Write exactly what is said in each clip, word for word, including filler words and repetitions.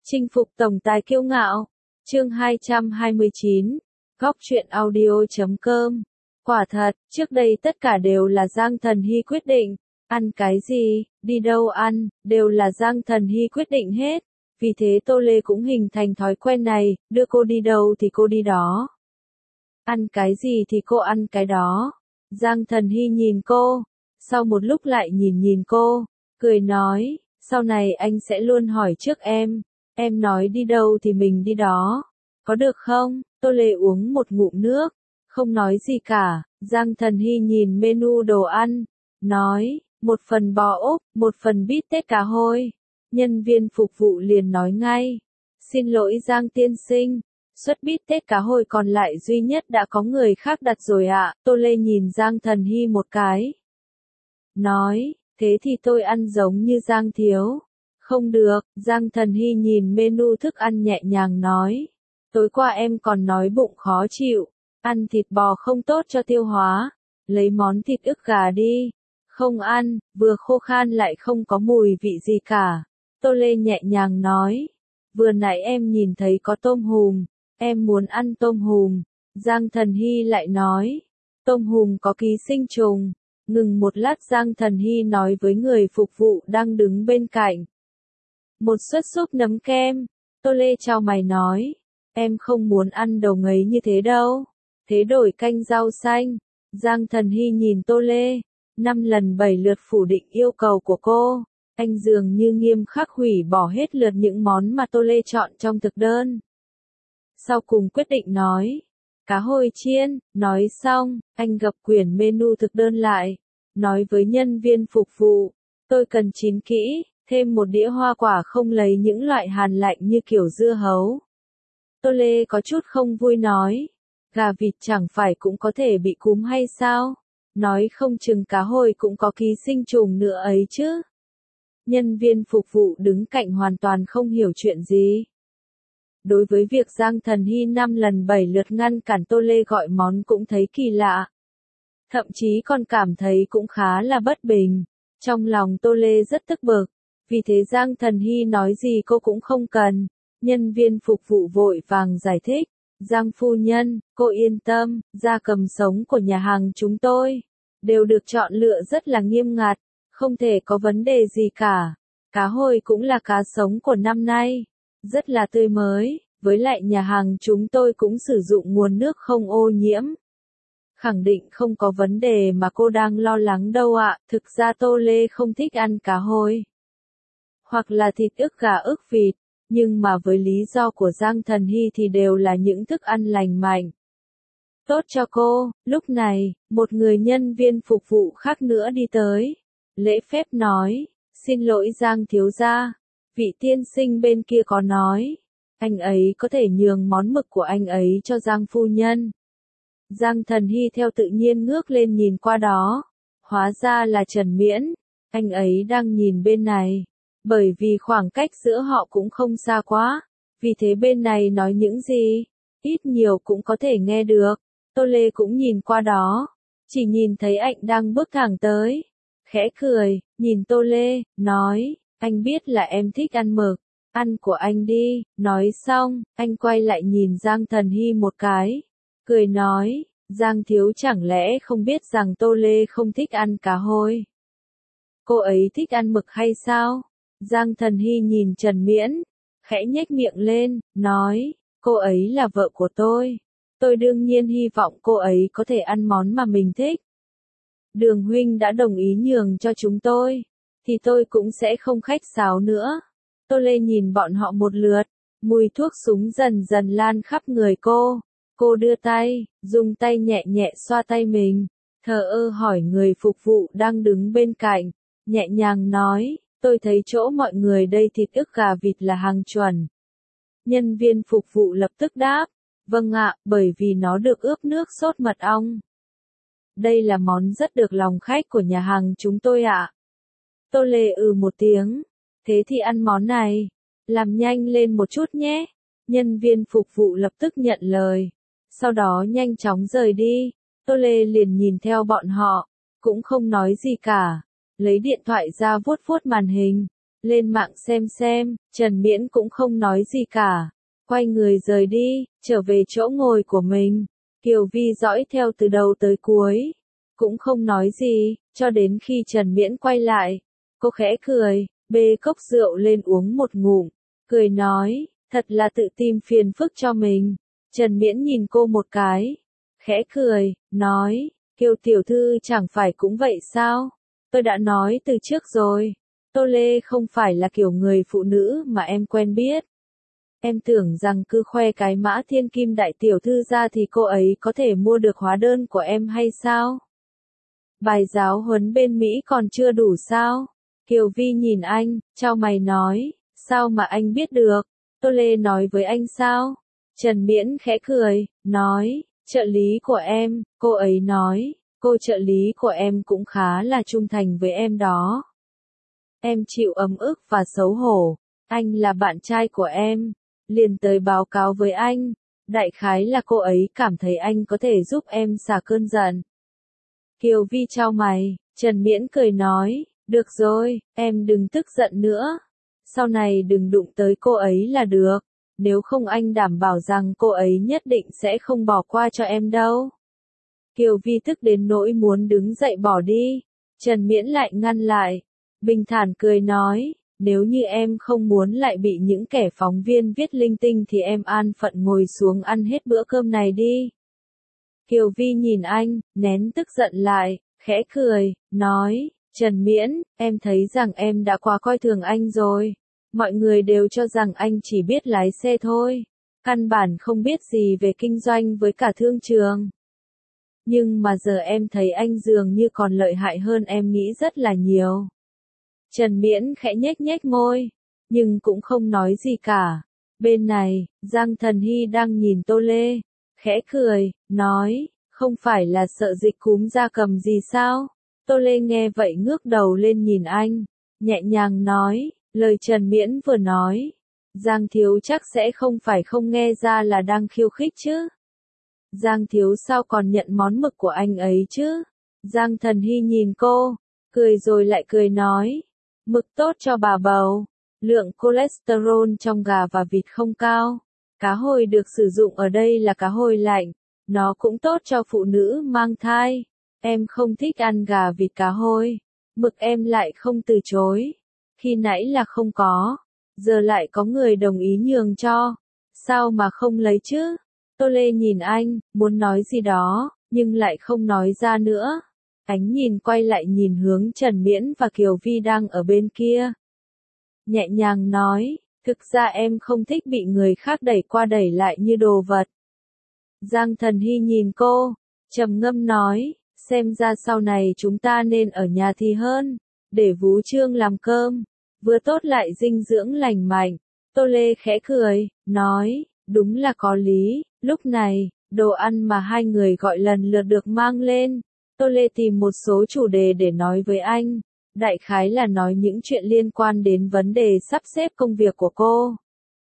Chinh phục tổng tài kiêu ngạo. Chương hai trăm hai mươi chín. Góc truyện audio chấm com. Quả thật, trước đây tất cả đều là Giang Thần Hy quyết định. Ăn cái gì, đi đâu ăn, đều là Giang Thần Hy quyết định hết. Vì thế Tô Lê cũng hình thành thói quen này, đưa cô đi đâu thì cô đi đó. Ăn cái gì thì cô ăn cái đó. Giang Thần Hy nhìn cô, sau một lúc lại nhìn nhìn cô, cười nói, sau này anh sẽ luôn hỏi trước em, em nói đi đâu thì mình đi đó, có được không? Tô Lê uống một ngụm nước, không nói gì cả. Giang Thần Hy nhìn menu đồ ăn, nói, một phần bò ốp, một phần bít tết cá hôi. Nhân viên phục vụ liền nói ngay, xin lỗi Giang tiên sinh, suất bít tết cá hôi còn lại duy nhất đã có người khác đặt rồi ạ. Tô Lê nhìn Giang Thần Hy một cái, nói, thế thì tôi ăn giống như Giang thiếu. Không được. Giang Thần Hy nhìn menu thức ăn nhẹ nhàng nói, tối qua em còn nói bụng khó chịu, ăn thịt bò không tốt cho tiêu hóa, lấy món thịt ức gà đi. Không ăn, vừa khô khan lại không có mùi vị gì cả. Tô Lê nhẹ nhàng nói, vừa nãy em nhìn thấy có tôm hùm, em muốn ăn tôm hùm. Giang Thần Hy lại nói, tôm hùm có ký sinh trùng. Ngừng một lát Giang Thần Hy nói với người phục vụ đang đứng bên cạnh, một suất súp nấm kem. Tô Lê chau mày nói, em không muốn ăn đầu ngấy như thế đâu, thế đổi canh rau xanh. Giang Thần Hy nhìn Tô Lê, năm lần bảy lượt phủ định yêu cầu của cô. Anh dường như nghiêm khắc hủy bỏ hết lượt những món mà Tô Lê chọn trong thực đơn. Sau cùng quyết định nói, cá hồi chiên. Nói xong, anh gập quyển menu thực đơn lại, nói với nhân viên phục vụ, tôi cần chín kỹ, thêm một đĩa hoa quả không lấy những loại hàn lạnh như kiểu dưa hấu. Tô Lê có chút không vui nói, gà vịt chẳng phải cũng có thể bị cúm hay sao? Nói không chừng cá hồi cũng có ký sinh trùng nữa ấy chứ. Nhân viên phục vụ đứng cạnh hoàn toàn không hiểu chuyện gì. Đối với việc Giang Thần Hy năm lần bảy lượt ngăn cản Tô Lê gọi món cũng thấy kỳ lạ. Thậm chí còn cảm thấy cũng khá là bất bình. Trong lòng Tô Lê rất tức bực. Vì thế Giang Thần Hy nói gì cô cũng không cần. Nhân viên phục vụ vội vàng giải thích. Giang phu nhân, cô yên tâm, gia cầm sống của nhà hàng chúng tôi đều được chọn lựa rất là nghiêm ngặt, không thể có vấn đề gì cả. Cá hồi cũng là cá sống của năm nay, rất là tươi mới, với lại nhà hàng chúng tôi cũng sử dụng nguồn nước không ô nhiễm. Khẳng định không có vấn đề mà cô đang lo lắng đâu ạ. Thực ra Tô Lê không thích ăn cá hồi, hoặc là thịt ức gà ức vịt, nhưng mà với lý do của Giang Thần Hy thì đều là những thức ăn lành mạnh, tốt cho cô. Lúc này, một người nhân viên phục vụ khác nữa đi tới, lễ phép nói, xin lỗi Giang thiếu gia, vị tiên sinh bên kia có nói, anh ấy có thể nhường món mực của anh ấy cho Giang phu nhân. Giang Thần Hy theo tự nhiên ngước lên nhìn qua đó, hóa ra là Trần Miễn, anh ấy đang nhìn bên này. Bởi vì khoảng cách giữa họ cũng không xa quá, vì thế bên này nói những gì, ít nhiều cũng có thể nghe được. Tô Lê cũng nhìn qua đó, chỉ nhìn thấy anh đang bước thẳng tới, khẽ cười, nhìn Tô Lê, nói, anh biết là em thích ăn mực, ăn của anh đi. Nói xong, anh quay lại nhìn Giang Thần Hy một cái, cười nói, Giang thiếu chẳng lẽ không biết rằng Tô Lê không thích ăn cá hồi? Cô ấy thích ăn mực hay sao? Giang Thần Hy nhìn Trần Miễn, khẽ nhếch miệng lên, nói, cô ấy là vợ của tôi. Tôi đương nhiên hy vọng cô ấy có thể ăn món mà mình thích. Đường huynh đã đồng ý nhường cho chúng tôi, thì tôi cũng sẽ không khách sáo nữa. Tô Lê nhìn bọn họ một lượt, mùi thuốc súng dần dần lan khắp người cô. Cô đưa tay, dùng tay nhẹ nhẹ xoa tay mình, thờ ơ hỏi người phục vụ đang đứng bên cạnh, nhẹ nhàng nói, tôi thấy chỗ mọi người đây thịt ức gà vịt là hàng chuẩn. Nhân viên phục vụ lập tức đáp, vâng ạ, bởi vì nó được ướp nước sốt mật ong. Đây là món rất được lòng khách của nhà hàng chúng tôi ạ. Tô Lê ừ một tiếng, thế thì ăn món này, làm nhanh lên một chút nhé. Nhân viên phục vụ lập tức nhận lời, sau đó nhanh chóng rời đi. Tô Lê liền nhìn theo bọn họ, cũng không nói gì cả, lấy điện thoại ra vuốt vuốt màn hình, lên mạng xem xem, Trần Miễn cũng không nói gì cả. Quay người rời đi, trở về chỗ ngồi của mình. Kiều Vi dõi theo từ đầu tới cuối. Cũng không nói gì, cho đến khi Trần Miễn quay lại. Cô khẽ cười, bê cốc rượu lên uống một ngụm. Cười nói, thật là tự tìm phiền phức cho mình. Trần Miễn nhìn cô một cái. Khẽ cười, nói, Kiều tiểu thư chẳng phải cũng vậy sao? Tôi đã nói từ trước rồi. Tô Lê không phải là kiểu người phụ nữ mà em quen biết. Em tưởng rằng cứ khoe cái mã thiên kim đại tiểu thư ra thì cô ấy có thể mua được hóa đơn của em hay sao? Bài giáo huấn bên Mỹ còn chưa đủ sao? Kiều Vi nhìn anh, chau mày nói, sao mà anh biết được? Tô Lê nói với anh sao? Trần Miễn khẽ cười, nói, trợ lý của em, cô ấy nói, cô trợ lý của em cũng khá là trung thành với em đó. Em chịu ấm ức và xấu hổ, anh là bạn trai của em, liền tới báo cáo với anh, đại khái là cô ấy cảm thấy anh có thể giúp em xả cơn giận. Kiều Vi chau mày, Trần Miễn cười nói, được rồi, em đừng tức giận nữa, sau này đừng đụng tới cô ấy là được, nếu không anh đảm bảo rằng cô ấy nhất định sẽ không bỏ qua cho em đâu. Kiều Vi tức đến nỗi muốn đứng dậy bỏ đi, Trần Miễn lại ngăn lại, bình thản cười nói, nếu như em không muốn lại bị những kẻ phóng viên viết linh tinh thì em an phận ngồi xuống ăn hết bữa cơm này đi. Kiều Vi nhìn anh, nén tức giận lại, khẽ cười, nói, Trần Miễn, em thấy rằng em đã quá coi thường anh rồi. Mọi người đều cho rằng anh chỉ biết lái xe thôi, căn bản không biết gì về kinh doanh với cả thương trường. Nhưng mà giờ em thấy anh dường như còn lợi hại hơn em nghĩ rất là nhiều. Trần Miễn khẽ nhếch nhếch môi, nhưng cũng không nói gì cả. Bên này, Giang Thần Hy đang nhìn Tô Lê, khẽ cười, nói, không phải là sợ dịch cúm gia cầm gì sao? Tô Lê nghe vậy ngước đầu lên nhìn anh, nhẹ nhàng nói, lời Trần Miễn vừa nói, Giang Thiếu chắc sẽ không phải không nghe ra là đang khiêu khích chứ. Giang Thiếu sao còn nhận món mực của anh ấy chứ? Giang Thần Hy nhìn cô, cười rồi lại cười nói, mực tốt cho bà bầu, lượng cholesterol trong gà và vịt không cao. Cá hồi được sử dụng ở đây là cá hồi lạnh, nó cũng tốt cho phụ nữ mang thai. Em không thích ăn gà vịt cá hồi, mực em lại không từ chối. Khi nãy là không có, giờ lại có người đồng ý nhường cho, sao mà không lấy chứ? Tô Lê nhìn anh, muốn nói gì đó, nhưng lại không nói ra nữa. Ánh nhìn quay lại nhìn hướng Trần Miễn và Kiều Vi đang ở bên kia. Nhẹ nhàng nói, thực ra em không thích bị người khác đẩy qua đẩy lại như đồ vật. Giang Thần Hy nhìn cô, trầm ngâm nói, xem ra sau này chúng ta nên ở nhà thì hơn, để Vú Trương làm cơm, vừa tốt lại dinh dưỡng lành mạnh. Tô Lê khẽ cười, nói, đúng là có lý. Lúc này, đồ ăn mà hai người gọi lần lượt được mang lên. Tô Lê tìm một số chủ đề để nói với anh, đại khái là nói những chuyện liên quan đến vấn đề sắp xếp công việc của cô.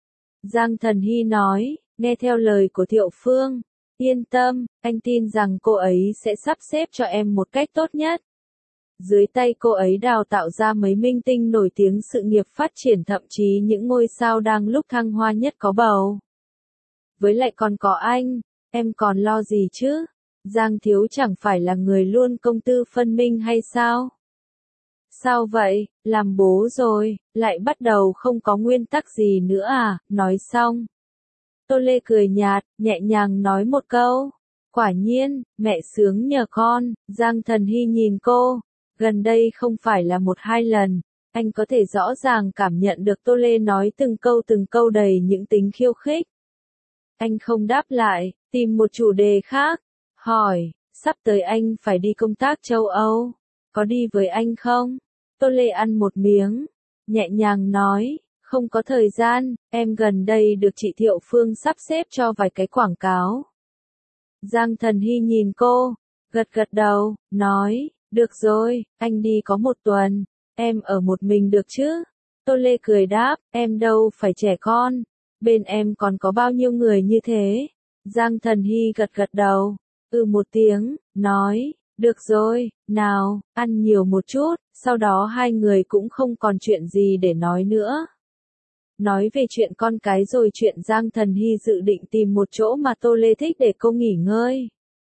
Giang Thần Hy nói, nghe theo lời của Thiệu Phương, yên tâm, anh tin rằng cô ấy sẽ sắp xếp cho em một cách tốt nhất. Dưới tay cô ấy đào tạo ra mấy minh tinh nổi tiếng, sự nghiệp phát triển, thậm chí những ngôi sao đang lúc thăng hoa nhất có bầu. Với lại còn có anh, em còn lo gì chứ? Giang Thiếu chẳng phải là người luôn công tư phân minh hay sao? Sao vậy, làm bố rồi, lại bắt đầu không có nguyên tắc gì nữa à? Nói xong, Tô Lê cười nhạt, nhẹ nhàng nói một câu, quả nhiên, mẹ sướng nhờ con. Giang Thần Hy nhìn cô, gần đây không phải là một hai lần, anh có thể rõ ràng cảm nhận được Tô Lê nói từng câu từng câu đầy những tính khiêu khích. Anh không đáp lại, tìm một chủ đề khác, hỏi, sắp tới anh phải đi công tác châu Âu, có đi với anh không? Tô Lê ăn một miếng, nhẹ nhàng nói, không có thời gian, em gần đây được chị Thiệu Phương sắp xếp cho vài cái quảng cáo. Giang Thần Hy nhìn cô, gật gật đầu, nói, được rồi, anh đi có một tuần, em ở một mình được chứ? Tô Lê cười đáp, em đâu phải trẻ con, bên em còn có bao nhiêu người như thế? Giang Thần Hy gật gật đầu, ừ một tiếng, nói, được rồi, nào, ăn nhiều một chút, Sau đó hai người cũng không còn chuyện gì để nói nữa. Nói về chuyện con cái rồi chuyện Giang Thần Hy dự định tìm một chỗ mà Tô Lê thích để cô nghỉ ngơi.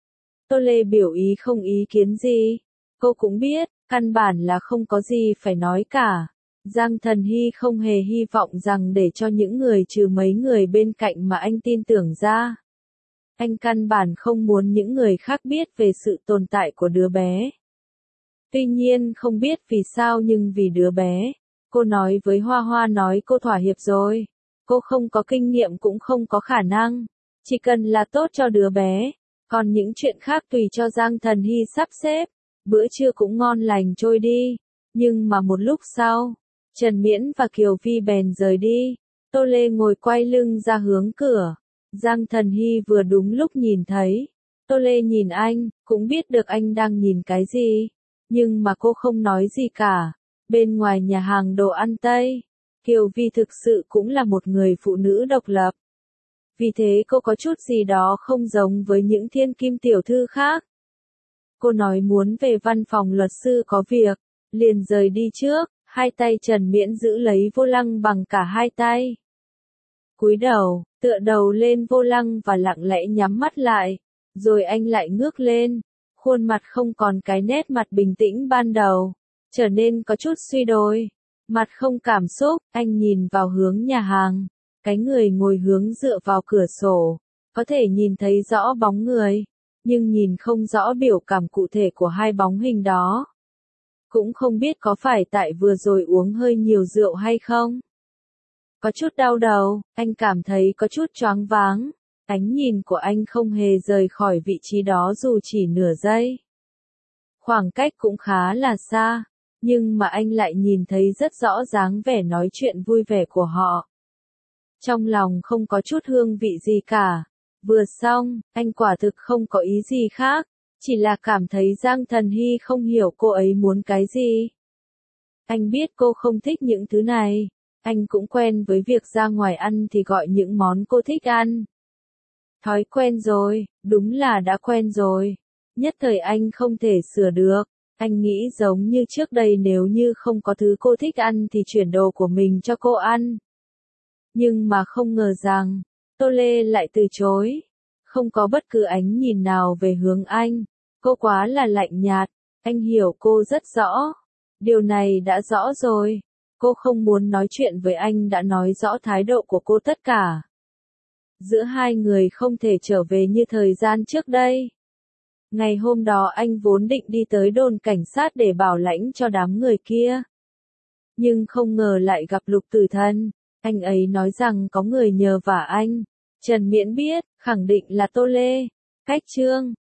Tô Lê biểu ý không ý kiến gì. Cô cũng biết, căn bản là không có gì phải nói cả. Giang Thần Hy không hề hy vọng rằng để cho những người trừ mấy người bên cạnh mà anh tin tưởng ra. Anh căn bản không muốn những người khác biết về sự tồn tại của đứa bé. Tuy nhiên không biết vì sao nhưng vì đứa bé, cô nói với Hoa Hoa nói cô thỏa hiệp rồi. Cô không có kinh nghiệm cũng không có khả năng. Chỉ cần là tốt cho đứa bé. Còn những chuyện khác tùy cho Giang Thần Hy sắp xếp. Bữa trưa cũng ngon lành trôi đi. Nhưng mà một lúc sau, Trần Miễn và Kiều Vi bèn rời đi. Tô Lê ngồi quay lưng ra hướng cửa. Giang Thần Hy vừa đúng lúc nhìn thấy. Tô Lê nhìn anh, cũng biết được anh đang nhìn cái gì. Nhưng mà cô không nói gì cả. Bên ngoài nhà hàng đồ ăn Tây, Kiều Vi thực sự cũng là một người phụ nữ độc lập. Vì thế cô có chút gì đó không giống với những thiên kim tiểu thư khác. Cô nói muốn về văn phòng luật sư có việc, liền rời đi trước, hai tay Trần Miễn giữ lấy vô lăng bằng cả hai tay. Cúi đầu, tựa đầu lên vô lăng và lặng lẽ nhắm mắt lại, rồi anh lại ngước lên, khuôn mặt không còn cái nét mặt bình tĩnh ban đầu, trở nên có chút suy đồi, mặt không cảm xúc, anh nhìn vào hướng nhà hàng, cái người ngồi hướng dựa vào cửa sổ, có thể nhìn thấy rõ bóng người, nhưng nhìn không rõ biểu cảm cụ thể của hai bóng hình đó. Cũng không biết có phải tại vừa rồi uống hơi nhiều rượu hay không. Có chút đau đầu, anh cảm thấy có chút choáng váng. Ánh nhìn của anh không hề rời khỏi vị trí đó dù chỉ nửa giây. Khoảng cách cũng khá là xa, nhưng mà anh lại nhìn thấy rất rõ dáng vẻ nói chuyện vui vẻ của họ. Trong lòng không có chút hương vị gì cả. Vừa xong, anh quả thực không có ý gì khác, chỉ là cảm thấy Giang Thần Hy không hiểu cô ấy muốn cái gì. Anh biết cô không thích những thứ này, anh cũng quen với việc ra ngoài ăn thì gọi những món cô thích ăn. Thói quen rồi, đúng là đã quen rồi. Nhất thời anh không thể sửa được. Anh nghĩ giống như trước đây nếu như không có thứ cô thích ăn thì chuyển đồ của mình cho cô ăn. Nhưng mà không ngờ rằng, Tô Lê lại từ chối. Không có bất cứ ánh nhìn nào về hướng anh. Cô quá là lạnh nhạt. Anh hiểu cô rất rõ. Điều này đã rõ rồi. Cô không muốn nói chuyện với anh đã nói rõ thái độ của cô tất cả. Giữa hai người không thể trở về như thời gian trước đây. Ngày hôm đó anh vốn định đi tới đồn cảnh sát để bảo lãnh cho đám người kia. Nhưng không ngờ lại gặp Lục Tử Thần. Anh ấy nói rằng có người nhờ vả anh. Trần Miễn biết, khẳng định là Tô Lê. Cách chương